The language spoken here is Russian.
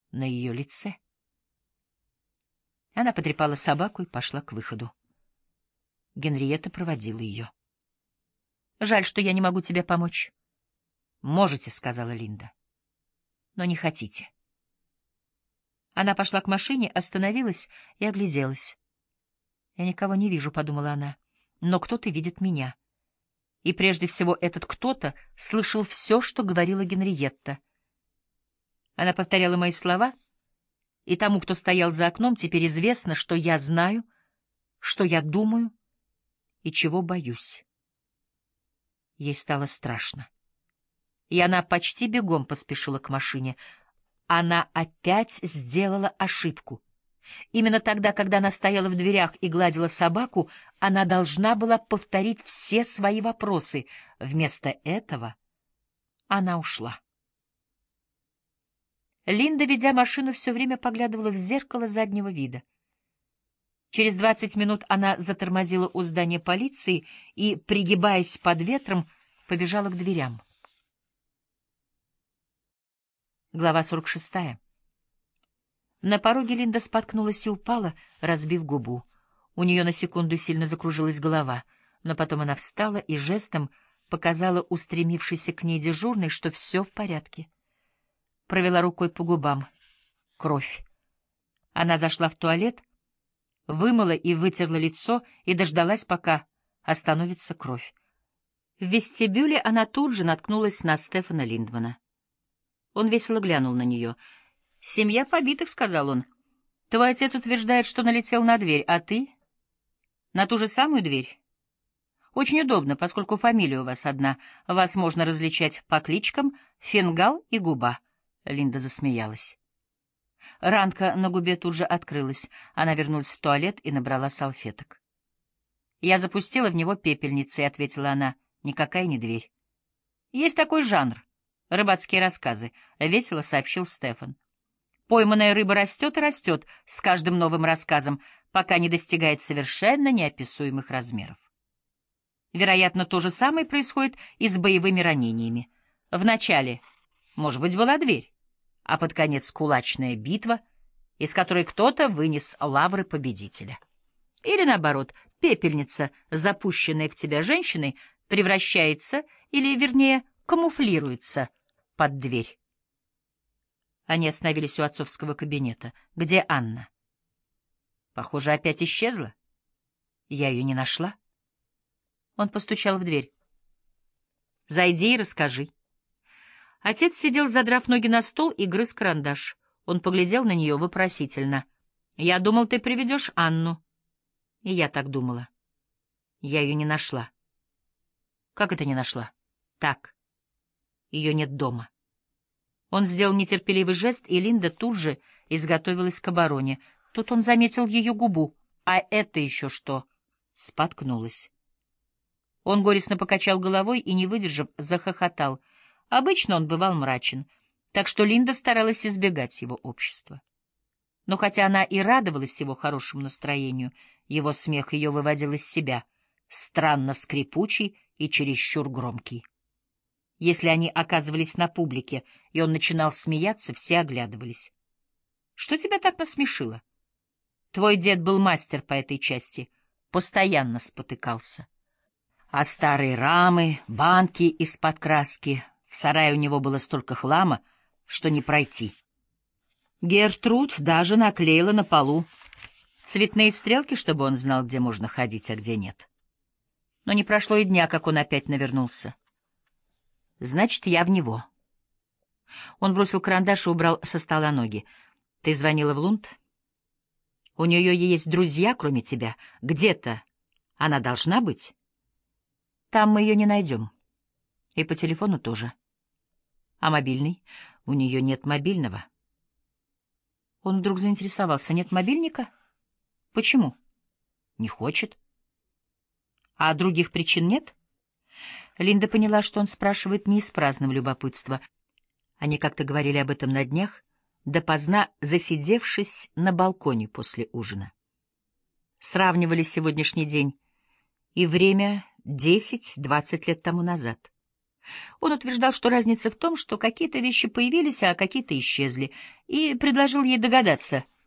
на ее лице. Она потрепала собаку и пошла к выходу. Генриетта проводила ее. «Жаль, что я не могу тебе помочь». «Можете», — сказала Линда. «Но не хотите». Она пошла к машине, остановилась и огляделась. «Я никого не вижу», — подумала она, — «но кто-то видит меня». И прежде всего этот кто-то слышал все, что говорила Генриетта. Она повторяла мои слова, и тому, кто стоял за окном, теперь известно, что я знаю, что я думаю и чего боюсь. Ей стало страшно. И она почти бегом поспешила к машине. Она опять сделала ошибку. Именно тогда, когда она стояла в дверях и гладила собаку, она должна была повторить все свои вопросы. Вместо этого она ушла. Линда, ведя машину, все время поглядывала в зеркало заднего вида. Через 20 минут она затормозила у здания полиции и, пригибаясь под ветром, побежала к дверям. Глава 46. На пороге Линда споткнулась и упала, разбив губу. У нее на секунду сильно закружилась голова, но потом она встала и жестом показала устремившейся к ней дежурной, что все в порядке. Провела рукой по губам. Кровь. Она зашла в туалет, вымыла и вытерла лицо и дождалась, пока остановится кровь. В вестибюле она тут же наткнулась на Стефана Линдмана. Он весело глянул на нее. «Семья побитых», — сказал он. «Твой отец утверждает, что налетел на дверь, а ты?» «На ту же самую дверь?» «Очень удобно, поскольку фамилия у вас одна. Вас можно различать по кличкам Фингал и Губа». Линда засмеялась. Ранка на губе тут же открылась. Она вернулась в туалет и набрала салфеток. «Я запустила в него пепельницей», — ответила она. «Никакая не дверь». «Есть такой жанр. Рыбацкие рассказы», — весело сообщил Стефан. «Пойманная рыба растет и растет с каждым новым рассказом, пока не достигает совершенно неописуемых размеров. Вероятно, то же самое происходит и с боевыми ранениями. Вначале, может быть, была дверь, а под конец кулачная битва, из которой кто-то вынес лавры победителя. Или, наоборот, пепельница, запущенная в тебя женщиной, превращается, или, вернее, камуфлируется под дверь». Они остановились у отцовского кабинета. «Где Анна?» «Похоже, опять исчезла. Я ее не нашла». Он постучал в дверь. «Зайди и расскажи». Отец сидел, задрав ноги на стол, и грыз карандаш. Он поглядел на нее вопросительно. «Я думал, ты приведешь Анну». И я так думала. Я ее не нашла. «Как это не нашла?» «Так. Ее нет дома». Он сделал нетерпеливый жест, и Линда тут же изготовилась к обороне. Тут он заметил ее губу. «А это еще что?» Споткнулась. Он горестно покачал головой и, не выдержав, захохотал. Обычно он бывал мрачен, так что Линда старалась избегать его общества. Но хотя она и радовалась его хорошему настроению, его смех ее выводил из себя, странно скрипучий и чересчур громкий. Если они оказывались на публике, и он начинал смеяться, все оглядывались. «Что тебя так насмешило? Твой дед был мастер по этой части, постоянно спотыкался. А старые рамы, банки из-под краски, в сарае у него было столько хлама, что не пройти. Гертруд даже наклеила на полу цветные стрелки, чтобы он знал, где можно ходить, а где нет. Но не прошло и дня, как он опять навернулся. Значит, я в него». Он бросил карандаш и убрал со стола ноги. «Ты звонила в Лунд? У нее есть друзья, кроме тебя. Где-то она должна быть. Там мы ее не найдем. И по телефону тоже. А мобильный? У нее нет мобильного». Он вдруг заинтересовался. «Нет мобильника? Почему?» «Не хочет». «А других причин нет?» Линда поняла, что он спрашивает не из праздного любопытства. Они как-то говорили об этом на днях, допоздна засидевшись на балконе после ужина. Сравнивали сегодняшний день и время 10-20 лет тому назад. Он утверждал, что разница в том, что какие-то вещи появились, а какие-то исчезли, и предложил ей догадаться,